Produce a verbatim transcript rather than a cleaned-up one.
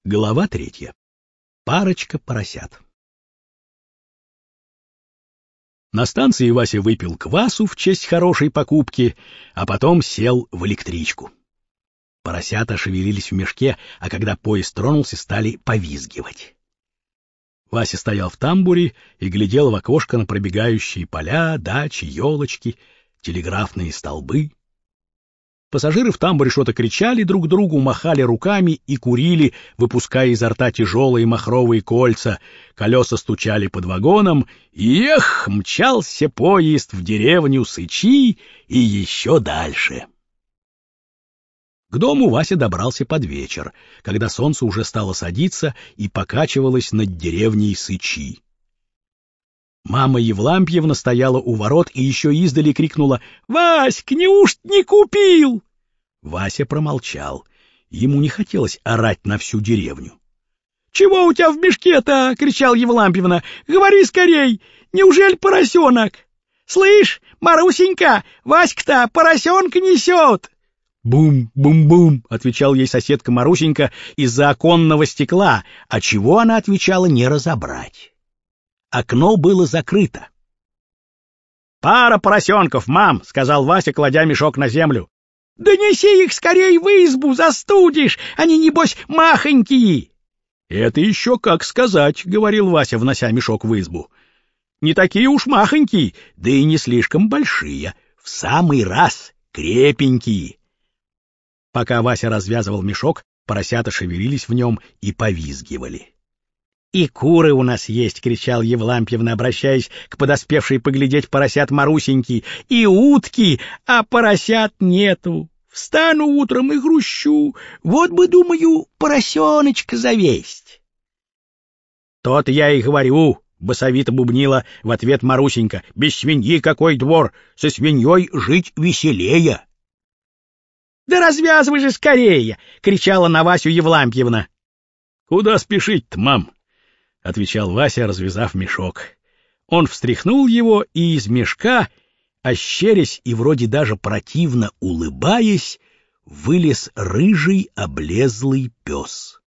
Глава третья. Парочка поросят. На станции Вася выпил квасу в честь хорошей покупки, а потом сел в электричку. Поросята шевелились в мешке, а когда поезд тронулся, стали повизгивать. Вася стоял в тамбуре и глядел в окошко на пробегающие поля, дачи, елочки, телеграфные столбы. Пассажиры в тамбуре что-то кричали друг другу, махали руками и курили, выпуская изо рта тяжелые махровые кольца. Колеса стучали под вагоном, и эх, мчался поезд в деревню Сычи и еще дальше. К дому Вася добрался под вечер, когда солнце уже стало садиться и покачивалось над деревней Сычи. Мама Евлампьевна стояла у ворот и еще издали крикнула: «Васьк, неужто не купил?» Вася промолчал. Ему не хотелось орать на всю деревню. «Чего у тебя в мешке-то?» — кричал Евлампьевна. «Говори скорей! Неужели поросенок? Слышь, Марусенька, Васька-то поросенка несет!» «Бум-бум-бум!» — отвечал ей соседка Марусенька из-за оконного стекла, а чего она отвечала, не разобрать. Окно было закрыто. «Пара поросенков, мам!» — сказал Вася, кладя мешок на землю. «Да неси их скорей в избу, застудишь! Они, небось, махонькие!» «Это еще как сказать!» — говорил Вася, внося мешок в избу. «Не такие уж махонькие, да и не слишком большие. В самый раз крепенькие!» Пока Вася развязывал мешок, поросята шевелились в нем и повизгивали. «И куры у нас есть!» — кричал Евлампьевна, обращаясь к подоспевшей поглядеть поросят Марусеньки. «И утки, а поросят нету! Встану утром и грущу. Вот бы, думаю, поросеночка завесть!» «То-то я и говорю!» — басовито бубнила в ответ Марусенька. «Без свиньи какой двор! Со свиньей жить веселее!» «Да развязывай же скорее!» — кричала на Васю Евлампьевна. «Куда спешить-то, мам?» — отвечал Вася, развязав мешок. Он встряхнул его, и из мешка, ощерясь и вроде даже противно улыбаясь, вылез рыжий облезлый пес.